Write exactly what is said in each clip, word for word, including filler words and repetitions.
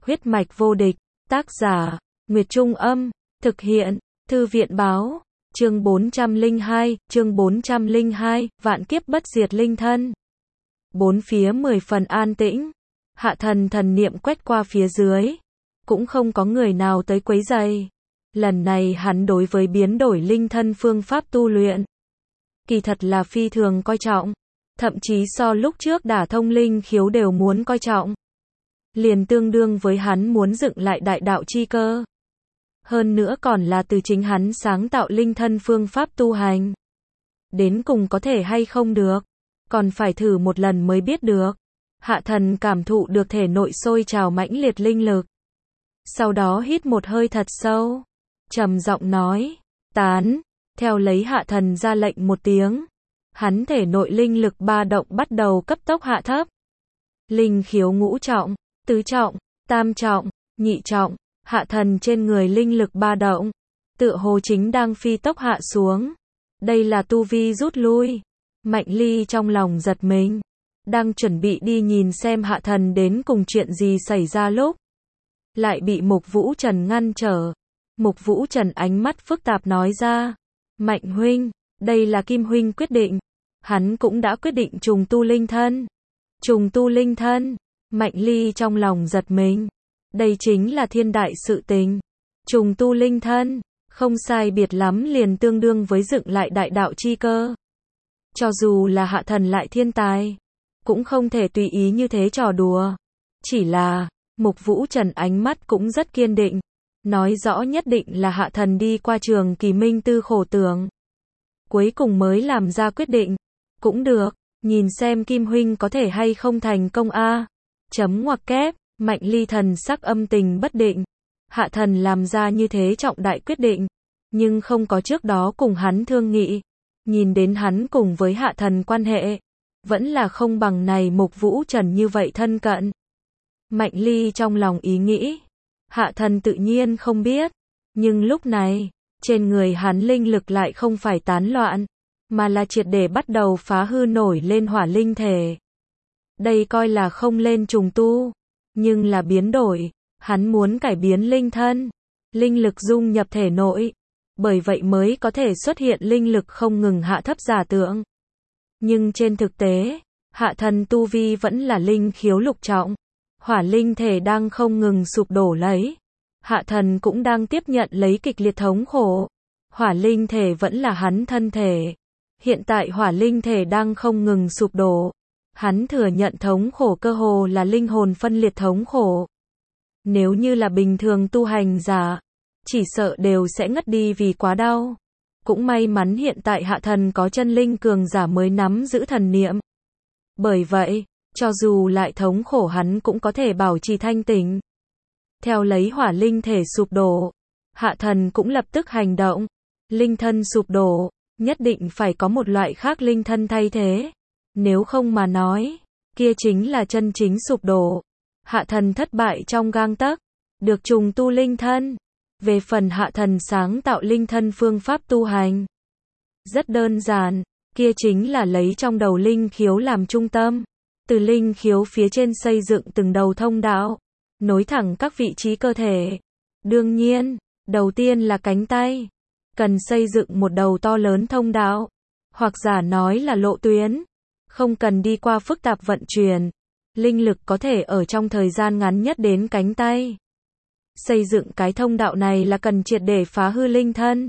Huyết mạch vô địch, tác giả, Nguyệt Trung Âm, thực hiện, Thư viện Báo, chương bốn trăm lẻ hai, chương bốn trăm lẻ hai, vạn kiếp bất diệt linh thân. Bốn phía mười phần an tĩnh, Hạ Thần thần niệm quét qua phía dưới, cũng không có người nào tới quấy rầy. Lần này hắn đối với biến đổi linh thân phương pháp tu luyện, kỳ thật là phi thường coi trọng, thậm chí so lúc trước đả thông linh khiếu đều muốn coi trọng. Liền tương đương với hắn muốn dựng lại đại đạo chi cơ. Hơn nữa còn là từ chính hắn sáng tạo linh thân phương pháp tu hành. Đến cùng có thể hay không được, còn phải thử một lần mới biết được. Hạ Thần cảm thụ được thể nội sôi trào mãnh liệt linh lực. Sau đó hít một hơi thật sâu, trầm giọng nói, tán, theo lấy Hạ Thần ra lệnh một tiếng. Hắn thể nội linh lực ba động bắt đầu cấp tốc hạ thấp. Linh khiếu ngũ trọng, tứ trọng, tam trọng, nhị trọng, Hạ Thần trên người linh lực ba động, tựa hồ chính đang phi tốc hạ xuống. Đây là tu vi rút lui. Mạnh Ly trong lòng giật mình, đang chuẩn bị đi nhìn xem Hạ Thần đến cùng chuyện gì xảy ra lúc, lại bị Mục Vũ Trần ngăn trở. Mục Vũ Trần ánh mắt phức tạp nói ra, Mạnh huynh, đây là Kim huynh quyết định. Hắn cũng đã quyết định trùng tu linh thân. Trùng tu linh thân, Mạnh Ly trong lòng giật mình. Đây chính là thiên đại sự tình. Trùng tu linh thân, không sai biệt lắm liền tương đương với dựng lại đại đạo chi cơ. Cho dù là Hạ Thần lại thiên tài, cũng không thể tùy ý như thế trò đùa. Chỉ là, Mục Vũ Trần ánh mắt cũng rất kiên định, nói rõ nhất định là Hạ Thần đi qua trường kỳ minh tư khổ tưởng, cuối cùng mới làm ra quyết định. Cũng được, nhìn xem Kim huynh có thể hay không thành công a. Chấm ngoặc kép, Mạnh Ly thần sắc âm tình bất định. Hạ Thần làm ra như thế trọng đại quyết định, nhưng không có trước đó cùng hắn thương nghị. Nhìn đến hắn cùng với Hạ Thần quan hệ, vẫn là không bằng này Mục Vũ Trần như vậy thân cận. Mạnh Ly trong lòng ý nghĩ, Hạ Thần tự nhiên không biết, nhưng lúc này, trên người hắn linh lực lại không phải tán loạn, mà là triệt để bắt đầu phá hư nổi lên hỏa linh thể. Đây coi là không lên trùng tu, nhưng là biến đổi. Hắn muốn cải biến linh thân, linh lực dung nhập thể nội, bởi vậy mới có thể xuất hiện linh lực không ngừng hạ thấp giả tượng. Nhưng trên thực tế, Hạ Thần tu vi vẫn là linh khiếu lục trọng, hỏa linh thể đang không ngừng sụp đổ lấy. Hạ Thần cũng đang tiếp nhận lấy kịch liệt thống khổ. Hỏa linh thể vẫn là hắn thân thể. Hiện tại hỏa linh thể đang không ngừng sụp đổ. Hắn thừa nhận thống khổ cơ hồ là linh hồn phân liệt thống khổ. Nếu như là bình thường tu hành giả, chỉ sợ đều sẽ ngất đi vì quá đau. Cũng may mắn hiện tại Hạ Thần có chân linh cường giả mới nắm giữ thần niệm. Bởi vậy, cho dù lại thống khổ hắn cũng có thể bảo trì thanh tỉnh. Theo lấy hỏa linh thể sụp đổ, Hạ Thần cũng lập tức hành động. Linh thân sụp đổ, nhất định phải có một loại khác linh thân thay thế. Nếu không mà nói, kia chính là chân chính sụp đổ. Hạ Thần thất bại trong gang tấc, được trùng tu linh thân. Về phần Hạ Thần sáng tạo linh thân phương pháp tu hành, rất đơn giản, kia chính là lấy trong đầu linh khiếu làm trung tâm, từ linh khiếu phía trên xây dựng từng đầu thông đạo, nối thẳng các vị trí cơ thể. Đương nhiên, đầu tiên là cánh tay, cần xây dựng một đầu to lớn thông đạo, hoặc giả nói là lộ tuyến, không cần đi qua phức tạp vận chuyển. Linh lực có thể ở trong thời gian ngắn nhất đến cánh tay. Xây dựng cái thông đạo này là cần triệt để phá hư linh thân.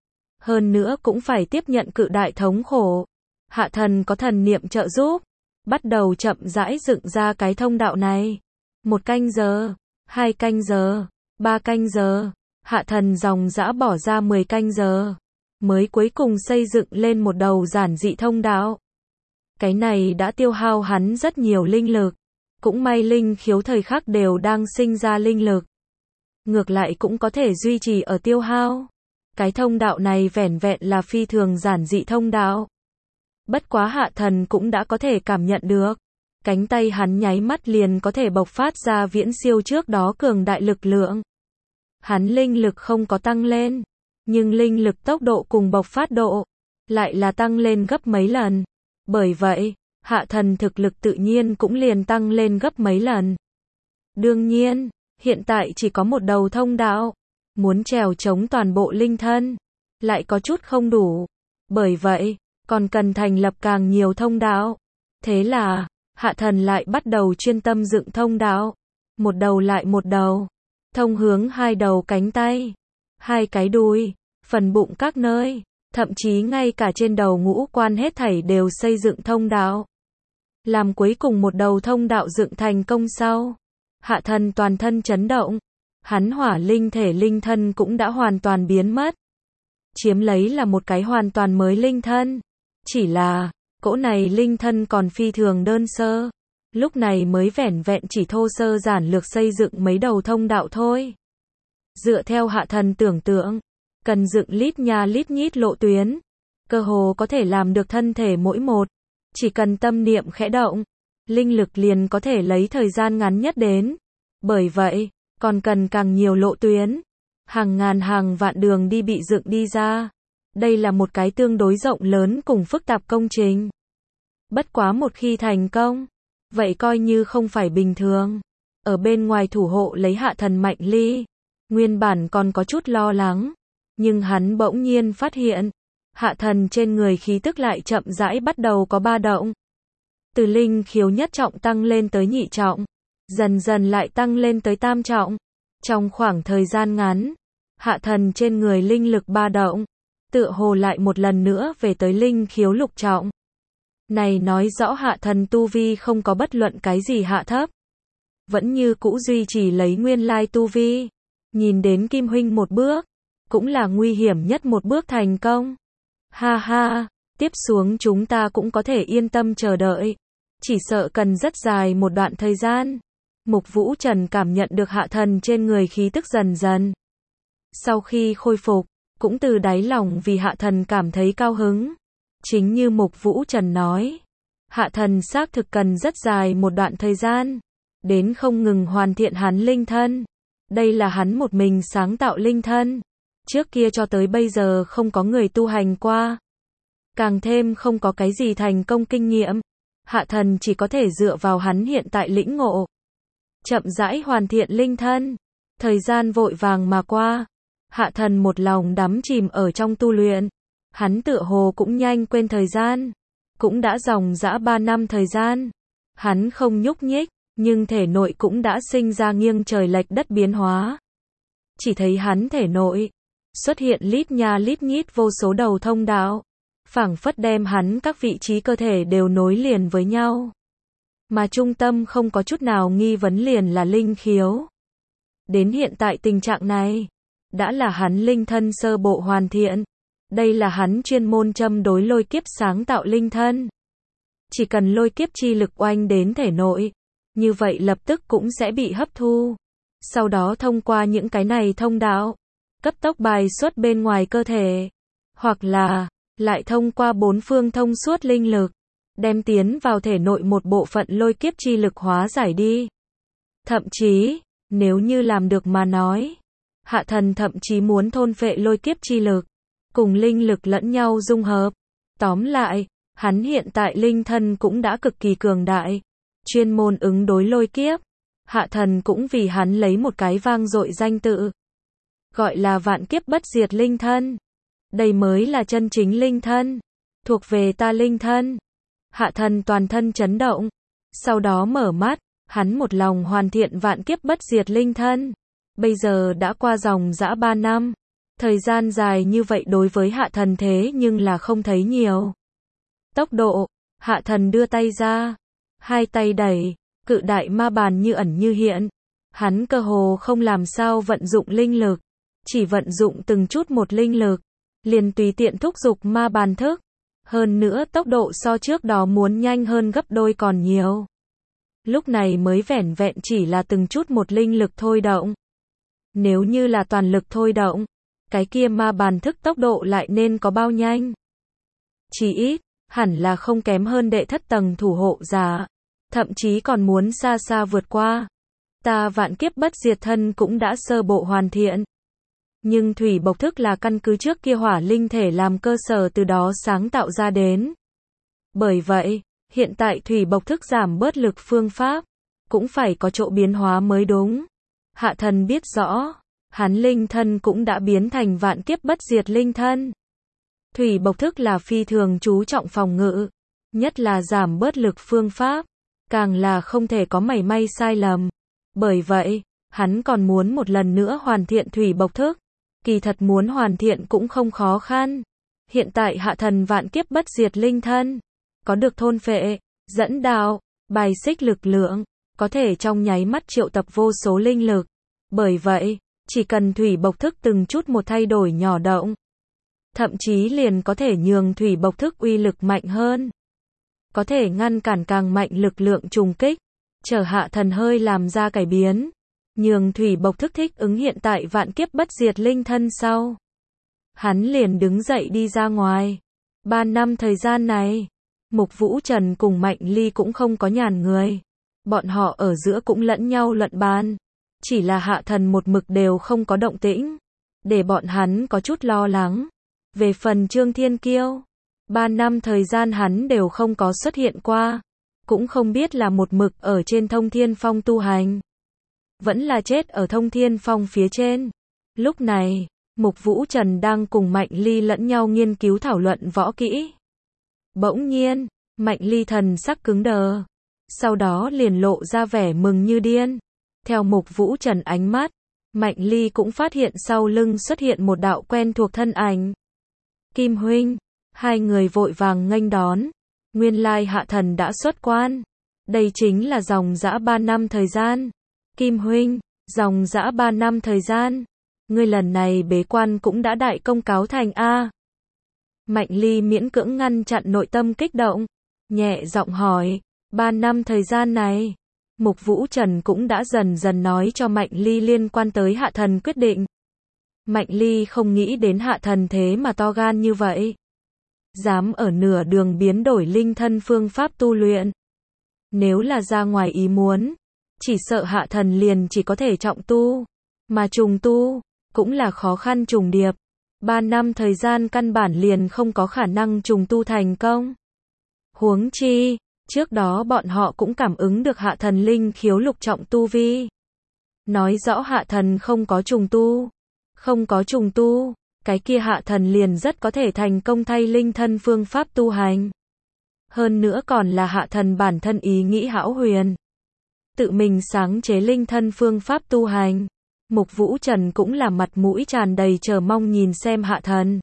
Hơn nữa cũng phải tiếp nhận cự đại thống khổ. Hạ Thần có thần niệm trợ giúp, bắt đầu chậm rãi dựng ra cái thông đạo này. Một canh giờ, hai canh giờ, ba canh giờ, Hạ Thần dòng dã bỏ ra mười canh giờ, mới cuối cùng xây dựng lên một đầu giản dị thông đạo. Cái này đã tiêu hao hắn rất nhiều linh lực. Cũng may linh khiếu thời khắc đều đang sinh ra linh lực. Ngược lại cũng có thể duy trì ở tiêu hao. Cái thông đạo này vẻn vẹn là phi thường giản dị thông đạo. Bất quá Hạ Thần cũng đã có thể cảm nhận được. Cánh tay hắn nháy mắt liền có thể bộc phát ra viễn siêu trước đó cường đại lực lượng. Hắn linh lực không có tăng lên, nhưng linh lực tốc độ cùng bộc phát độ lại là tăng lên gấp mấy lần. Bởi vậy, Hạ Thần thực lực tự nhiên cũng liền tăng lên gấp mấy lần. Đương nhiên, hiện tại chỉ có một đầu thông đạo, muốn trèo chống toàn bộ linh thân, lại có chút không đủ. Bởi vậy, còn cần thành lập càng nhiều thông đạo. Thế là, Hạ Thần lại bắt đầu chuyên tâm dựng thông đạo. Một đầu lại một đầu. Thông hướng hai đầu cánh tay, hai cái đùi, phần bụng các nơi. Thậm chí ngay cả trên đầu ngũ quan hết thảy đều xây dựng thông đạo. Làm cuối cùng một đầu thông đạo dựng thành công sau. Hạ Thần toàn thân chấn động. Hắn hỏa linh thể linh thân cũng đã hoàn toàn biến mất. Chiếm lấy là một cái hoàn toàn mới linh thân. Chỉ là, cỗ này linh thân còn phi thường đơn sơ. Lúc này mới vẻn vẹn chỉ thô sơ giản lược xây dựng mấy đầu thông đạo thôi. Dựa theo Hạ Thần tưởng tượng, cần dựng lít nha lít nhít lộ tuyến. Cơ hồ có thể làm được thân thể mỗi một. Chỉ cần tâm niệm khẽ động, linh lực liền có thể lấy thời gian ngắn nhất đến. Bởi vậy, còn cần càng nhiều lộ tuyến. Hàng ngàn hàng vạn đường đi bị dựng đi ra. Đây là một cái tương đối rộng lớn cùng phức tạp công trình. Bất quá một khi thành công, vậy coi như không phải bình thường. Ở bên ngoài thủ hộ lấy Hạ Thần Mạnh Ly, nguyên bản còn có chút lo lắng. Nhưng hắn bỗng nhiên phát hiện, Hạ Thần trên người khí tức lại chậm rãi bắt đầu có ba động. Từ linh khiếu nhất trọng tăng lên tới nhị trọng, dần dần lại tăng lên tới tam trọng. Trong khoảng thời gian ngắn, Hạ Thần trên người linh lực ba động, tựa hồ lại một lần nữa về tới linh khiếu lục trọng. Này nói rõ Hạ Thần tu vi không có bất luận cái gì hạ thấp. Vẫn như cũ duy trì lấy nguyên lai tu vi. Nhìn đến Kim huynh một bước, cũng là nguy hiểm nhất một bước thành công. Ha ha, tiếp xuống chúng ta cũng có thể yên tâm chờ đợi. Chỉ sợ cần rất dài một đoạn thời gian. Mục Vũ Trần cảm nhận được Hạ Thần trên người khí tức dần dần. Sau khi khôi phục, cũng từ đáy lòng vì Hạ Thần cảm thấy cao hứng. Chính như Mục Vũ Trần nói, Hạ Thần xác thực cần rất dài một đoạn thời gian, đến không ngừng hoàn thiện hắn linh thân. Đây là hắn một mình sáng tạo linh thân. Trước kia cho tới bây giờ không có người tu hành qua. Càng thêm không có cái gì thành công kinh nghiệm. Hạ Thần chỉ có thể dựa vào hắn hiện tại lĩnh ngộ. Chậm rãi hoàn thiện linh thân. Thời gian vội vàng mà qua. Hạ Thần một lòng đắm chìm ở trong tu luyện. Hắn tựa hồ cũng nhanh quên thời gian. Cũng đã dòng dã ba năm thời gian. Hắn không nhúc nhích, nhưng thể nội cũng đã sinh ra nghiêng trời lệch đất biến hóa. Chỉ thấy hắn thể nội xuất hiện lít nha lít nhít vô số đầu thông đạo, phảng phất đem hắn các vị trí cơ thể đều nối liền với nhau. Mà trung tâm không có chút nào nghi vấn liền là linh khiếu. Đến hiện tại tình trạng này, đã là hắn linh thân sơ bộ hoàn thiện. Đây là hắn chuyên môn châm đối lôi kiếp sáng tạo linh thân. Chỉ cần lôi kiếp chi lực oanh đến thể nội, như vậy lập tức cũng sẽ bị hấp thu. Sau đó thông qua những cái này thông đạo, cấp tốc bài xuất bên ngoài cơ thể. Hoặc là, lại thông qua bốn phương thông suốt linh lực, đem tiến vào thể nội một bộ phận lôi kiếp chi lực hóa giải đi. Thậm chí, nếu như làm được mà nói, Hạ Thần thậm chí muốn thôn phệ lôi kiếp chi lực, cùng linh lực lẫn nhau dung hợp. Tóm lại, hắn hiện tại linh thân cũng đã cực kỳ cường đại, chuyên môn ứng đối lôi kiếp. Hạ Thần cũng vì hắn lấy một cái vang dội danh tự, gọi là vạn kiếp bất diệt linh thân. Đây mới là chân chính linh thân, thuộc về ta linh thân. Hạ Thần toàn thân chấn động, sau đó mở mắt, hắn một lòng hoàn thiện vạn kiếp bất diệt linh thân. Bây giờ đã qua dòng dã ba năm, thời gian dài như vậy đối với Hạ Thần thế nhưng là không thấy nhiều. Tốc độ, Hạ Thần đưa tay ra, hai tay đẩy, cự đại ma bàn như ẩn như hiện. Hắn cơ hồ không làm sao vận dụng linh lực, chỉ vận dụng từng chút một linh lực, liền tùy tiện thúc giục ma bàn thức. Hơn nữa tốc độ so trước đó muốn nhanh hơn gấp đôi còn nhiều. Lúc này mới vẻn vẹn chỉ là từng chút một linh lực thôi động. Nếu như là toàn lực thôi động, cái kia ma bàn thức tốc độ lại nên có bao nhanh. Chỉ ít, hẳn là không kém hơn đệ thất tầng thủ hộ giả. Thậm chí còn muốn xa xa vượt qua. Ta vạn kiếp bất diệt thân cũng đã sơ bộ hoàn thiện. Nhưng thủy bộc thức là căn cứ trước kia hỏa linh thể làm cơ sở từ đó sáng tạo ra đến. Bởi vậy, hiện tại thủy bộc thức giảm bớt lực phương pháp, cũng phải có chỗ biến hóa mới đúng. Hạ thần biết rõ, hắn linh thân cũng đã biến thành vạn kiếp bất diệt linh thân. Thủy bộc thức là phi thường chú trọng phòng ngự, nhất là giảm bớt lực phương pháp, càng là không thể có mảy may sai lầm. Bởi vậy, hắn còn muốn một lần nữa hoàn thiện thủy bộc thức. Kỳ thật muốn hoàn thiện cũng không khó khăn. Hiện tại hạ thần vạn kiếp bất diệt linh thân, có được thôn phệ, dẫn đạo, bài xích lực lượng, có thể trong nháy mắt triệu tập vô số linh lực. Bởi vậy, chỉ cần thủy bộc thức từng chút một thay đổi nhỏ động, thậm chí liền có thể nhường thủy bộc thức uy lực mạnh hơn. Có thể ngăn cản càng mạnh lực lượng trùng kích, chờ hạ thần hơi làm ra cải biến, nhường thủy bộc thức thích ứng hiện tại vạn kiếp bất diệt linh thân sau. Hắn liền đứng dậy đi ra ngoài. Ba năm thời gian này, Mục Vũ Trần cùng Mạnh Ly cũng không có nhàn người. Bọn họ ở giữa cũng lẫn nhau luận bàn. Chỉ là hạ thần một mực đều không có động tĩnh, để bọn hắn có chút lo lắng. Về phần Trương Thiên Kiêu, ba năm thời gian hắn đều không có xuất hiện qua. Cũng không biết là một mực ở trên Thông Thiên Phong tu hành, vẫn là chết ở Thông Thiên Phong phía trên. Lúc này, Mục Vũ Trần đang cùng Mạnh Ly lẫn nhau nghiên cứu thảo luận võ kỹ. Bỗng nhiên, Mạnh Ly thần sắc cứng đờ, sau đó liền lộ ra vẻ mừng như điên. Theo Mục Vũ Trần ánh mắt, Mạnh Ly cũng phát hiện sau lưng xuất hiện một đạo quen thuộc thân ảnh. Kim huynh, hai người vội vàng nghênh đón. Nguyên lai hạ thần đã xuất quan. Đây chính là dòng dã ba năm thời gian. Kim huynh, dòng dã ba năm thời gian. Ngươi lần này bế quan cũng đã đại công cáo thành a. Mạnh Ly miễn cưỡng ngăn chặn nội tâm kích động, nhẹ giọng hỏi, ba năm thời gian này, Mục Vũ Trần cũng đã dần dần nói cho Mạnh Ly liên quan tới hạ thần quyết định. Mạnh Ly không nghĩ đến hạ thần thế mà to gan như vậy. Dám ở nửa đường biến đổi linh thân phương pháp tu luyện. Nếu là ra ngoài ý muốn, chỉ sợ hạ thần liền chỉ có thể trọng tu, mà trùng tu, cũng là khó khăn trùng điệp. Ba năm thời gian căn bản liền không có khả năng trùng tu thành công. Huống chi, trước đó bọn họ cũng cảm ứng được hạ thần linh khiếu lục trọng tu vi. Nói rõ hạ thần không có trùng tu. Không có trùng tu, cái kia hạ thần liền rất có thể thành công thay linh thân phương pháp tu hành. Hơn nữa còn là hạ thần bản thân ý nghĩ hão huyền. Tự mình sáng chế linh thân phương pháp tu hành. Mục Vũ Trần cũng là mặt mũi tràn đầy chờ mong nhìn xem hạ thần.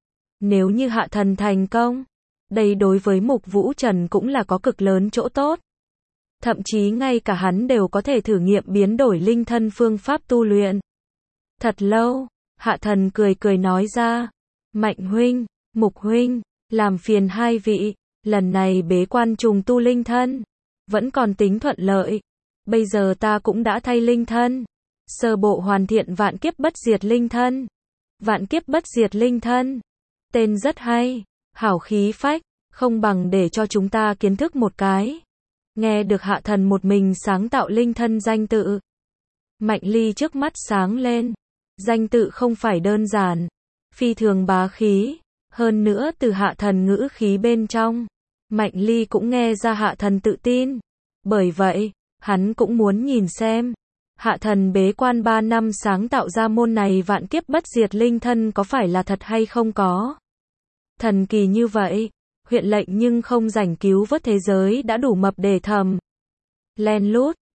Nếu như hạ thần thành công, đây đối với Mục Vũ Trần cũng là có cực lớn chỗ tốt. Thậm chí ngay cả hắn đều có thể thử nghiệm biến đổi linh thân phương pháp tu luyện. Thật lâu, hạ thần cười cười nói ra, Mạnh huynh, Mục huynh, làm phiền hai vị, lần này bế quan trùng tu linh thân, vẫn còn tính thuận lợi. Bây giờ ta cũng đã thay linh thân, sơ bộ hoàn thiện vạn kiếp bất diệt linh thân. Vạn kiếp bất diệt linh thân, tên rất hay, hảo khí phách, không bằng để cho chúng ta kiến thức một cái. Nghe được hạ thần một mình sáng tạo linh thân danh tự, Mạnh Ly trước mắt sáng lên. Danh tự không phải đơn giản, phi thường bá khí, hơn nữa từ hạ thần ngữ khí bên trong, Mạnh Ly cũng nghe ra hạ thần tự tin. Bởi vậy, hắn cũng muốn nhìn xem, hạ thần bế quan ba năm sáng tạo ra môn này vạn kiếp bất diệt linh thân có phải là thật hay không có. Thần kỳ như vậy, huyện lệnh nhưng không rảnh cứu vớt thế giới đã đủ mập để thầm. Len lút,